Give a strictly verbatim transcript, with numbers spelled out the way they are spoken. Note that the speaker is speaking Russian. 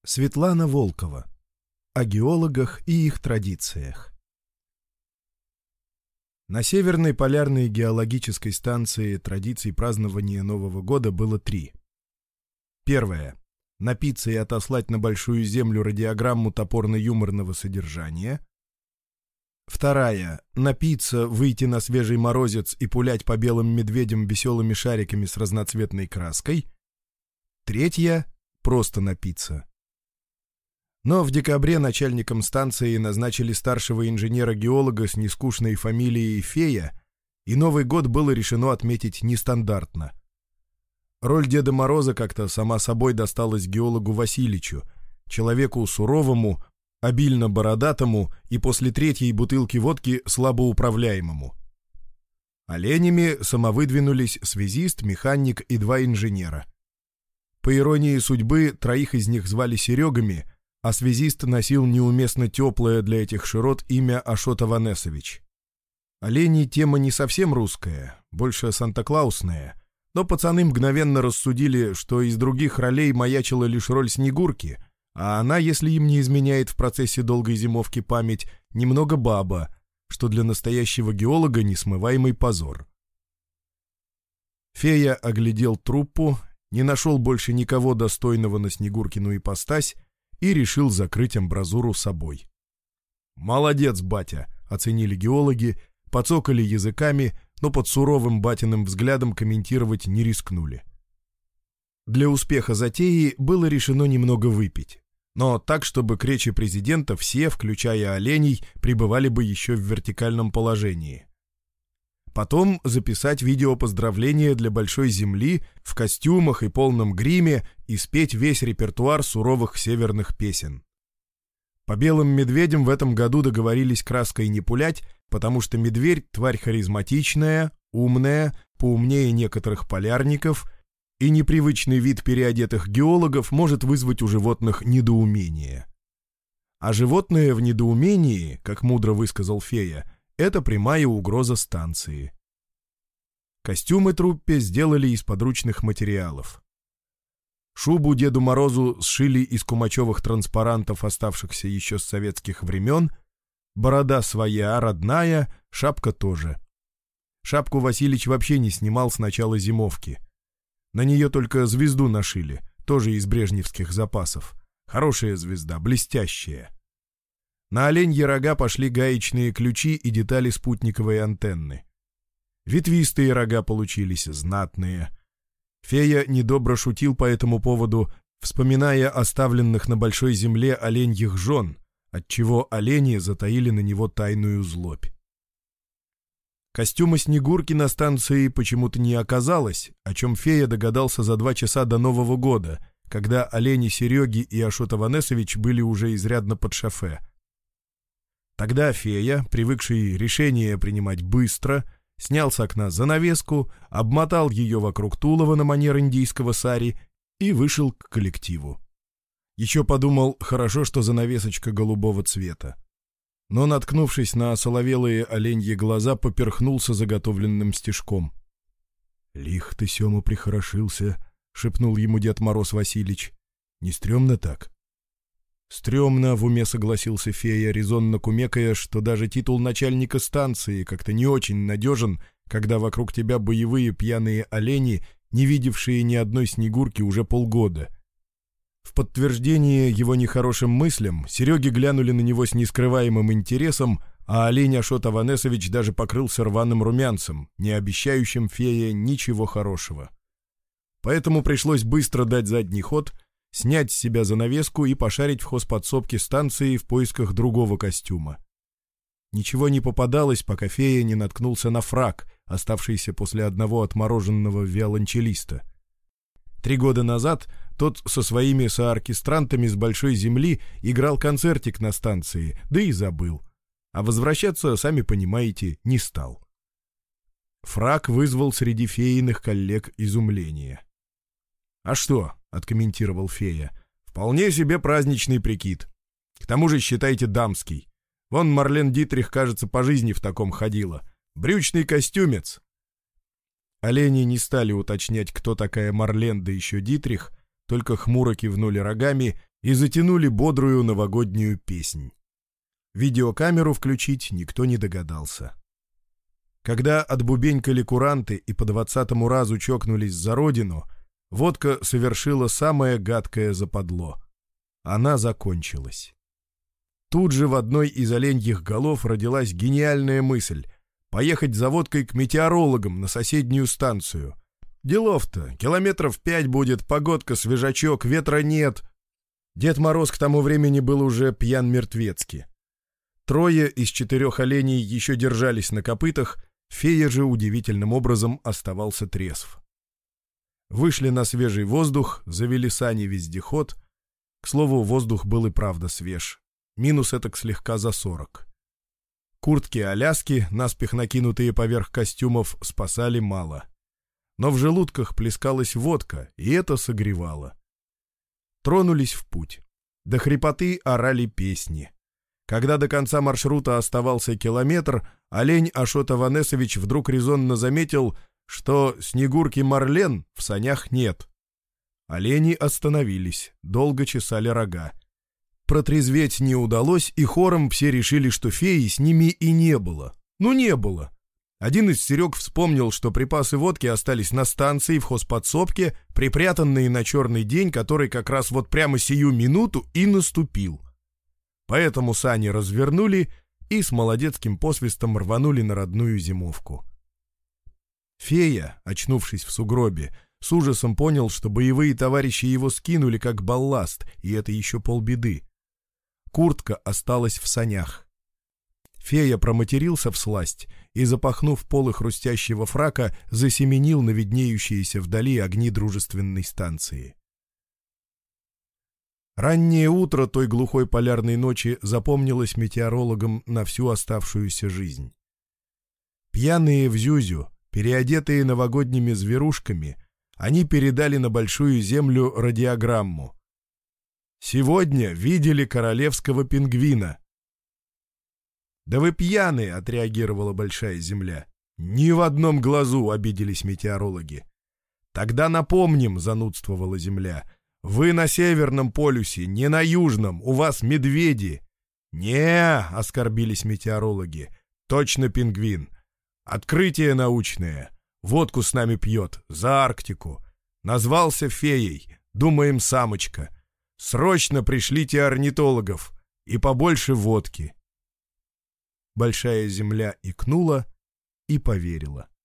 Светлана Волкова. О геологах и их традициях. На Северной полярной геологической станции традиций празднования Нового года было три. Первое. Напиться и отослать на Большую Землю радиограмму топорно-юморного содержания. Вторая. Напиться, выйти на свежий морозец и пулять по белым медведям веселыми шариками с разноцветной краской. Третья. Просто напиться. Но в декабре начальником станции назначили старшего инженера-геолога с нескучной фамилией Фея, и Новый год было решено отметить нестандартно. Роль Деда Мороза как-то сама собой досталась геологу Васильичу, человеку суровому, обильно бородатому и после третьей бутылки водки слабоуправляемому. Оленями самовыдвинулись связист, механик и два инженера. По иронии судьбы, троих из них звали Серегами, а связист носил неуместно теплое для этих широт имя Ашот Аванесович. Олени — тема не совсем русская, больше санта-клаусная, но пацаны мгновенно рассудили, что из других ролей маячила лишь роль Снегурки, а она, если им не изменяет в процессе долгой зимовки память, немного баба, что для настоящего геолога несмываемый позор. Фея оглядел труппу, не нашел больше никого достойного на Снегуркину ипостась и решил закрыть амбразуру собой. «Молодец, батя!» — оценили геологи, подцокали языками, но под суровым батиным взглядом комментировать не рискнули. Для успеха затеи было решено немного выпить, но так, чтобы к речи президента все, включая оленей, пребывали бы еще в вертикальном положении. Потом записать видео поздравления для Большой Земли в костюмах и полном гриме и спеть весь репертуар суровых северных песен. По белым медведям в этом году договорились краской не пулять, потому что медведь — тварь харизматичная, умная, поумнее некоторых полярников, и непривычный вид переодетых геологов может вызвать у животных недоумение. А животное в недоумении, как мудро высказал Фея, это прямая угроза станции. Костюмы труппе сделали из подручных материалов. Шубу Деду Морозу сшили из кумачевых транспарантов, оставшихся еще с советских времен. Борода своя, родная, шапка тоже. Шапку Василич вообще не снимал с начала зимовки. На нее только звезду нашили, тоже из брежневских запасов. Хорошая звезда, блестящая. На оленьи рога пошли гаечные ключи и детали спутниковой антенны. Ветвистые рога получились знатные. Фея недобро шутил по этому поводу, вспоминая оставленных на Большой Земле оленьих жен, отчего олени затаили на него тайную злобь. Костюма Снегурки на станции почему-то не оказалось, о чем Фея догадался за два часа до Нового года, когда олени Сереги и Ашот Аванесович были уже изрядно под шофе. Тогда Фея, привыкший решение принимать быстро, снял с окна занавеску, обмотал ее вокруг тулова на манер индийского сари и вышел к коллективу. Еще подумал, хорошо, что занавесочка голубого цвета. Но, наткнувшись на осоловелые оленьи глаза, поперхнулся заготовленным стишком. «Лих ты, Сема, прихорошился», — шепнул ему Дед Мороз Василич. «Не стрёмно так?» «Стрёмно», — в уме согласился Фея, резонно кумекая, что даже титул начальника станции как-то не очень надежен, когда вокруг тебя боевые пьяные олени, не видевшие ни одной Снегурки уже полгода. В подтверждение его нехорошим мыслям Сереги глянули на него с нескрываемым интересом, а олень Ашот Аванесович даже покрылся рваным румянцем, не обещающим Фее ничего хорошего. Поэтому пришлось быстро дать задний ход, снять с себя занавеску и пошарить в хозподсобке станции в поисках другого костюма. Ничего не попадалось, пока Фея не наткнулся на фрак, оставшийся после одного отмороженного виолончелиста. Три года назад тот со своими сооркестрантами с Большой Земли играл концертик на станции, да и забыл. А возвращаться, сами понимаете, не стал. Фрак вызвал среди феиных коллег изумление. «А что?» — откомментировал Фея. «Вполне себе праздничный прикид. К тому же, считайте, дамский. Вон Марлен Дитрих, кажется, по жизни в таком ходила. Брючный костюмец». Олени не стали уточнять, кто такая Марлен, да еще Дитрих, только хмуро кивнули рогами и затянули бодрую новогоднюю песнь. Видеокамеру включить никто не догадался. Когда отбубенькали куранты и по двадцатому разу чокнулись за родину, водка совершила самое гадкое западло. Она закончилась. Тут же в одной из оленьих голов родилась гениальная мысль — поехать за водкой к метеорологам на соседнюю станцию. Делов-то, километров пять будет, погодка, свежачок, ветра нет. Дед Мороз к тому времени был уже пьян мертвецки. Трое из четырех оленей еще держались на копытах, Фея же удивительным образом оставался трезв. Вышли на свежий воздух, завели сани-вездеход. К слову, воздух был и правда свеж. Минус этак слегка за сорок. Куртки-аляски, наспех накинутые поверх костюмов, спасали мало. Но в желудках плескалась водка, и это согревало. Тронулись в путь. До хрипоты орали песни. Когда до конца маршрута оставался километр, олень Ашот Аванесович вдруг резонно заметил, что Снегурки Марлен в санях нет. Олени остановились, долго чесали рога. Протрезветь не удалось, и хором все решили, что феи с ними и не было. Ну, не было. Один из Серег вспомнил, что припасы водки остались на станции в хозподсобке, припрятанные на черный день, который как раз вот прямо сию минуту и наступил. Поэтому сани развернули и с молодецким посвистом рванули на родную зимовку. Фея, очнувшись в сугробе, с ужасом понял, что боевые товарищи его скинули как балласт, и это еще полбеды. Куртка осталась в санях. Фея проматерился всласть и, запахнув полы хрустящего фрака, засеменил на виднеющиеся вдали огни дружественной станции. Раннее утро той глухой полярной ночи запомнилось метеорологам на всю оставшуюся жизнь. Пьяные в зюзю, переодетые новогодними зверушками, они передали на Большую Землю радиограмму. «Сегодня видели королевского пингвина». «Да вы пьяные!» — отреагировала Большая Земля. «Ни в одном глазу!» — обиделись метеорологи. «Тогда напомним!» — занудствовала Земля. «Вы на Северном полюсе, не на Южном, у вас медведи». «Не!» — оскорбились метеорологи. «Точно пингвин. Открытие научное. Водку с нами пьет, за Арктику. Назвался феей, думаем, самочка. Срочно пришлите орнитологов и побольше водки». Большая Земля икнула и поверила.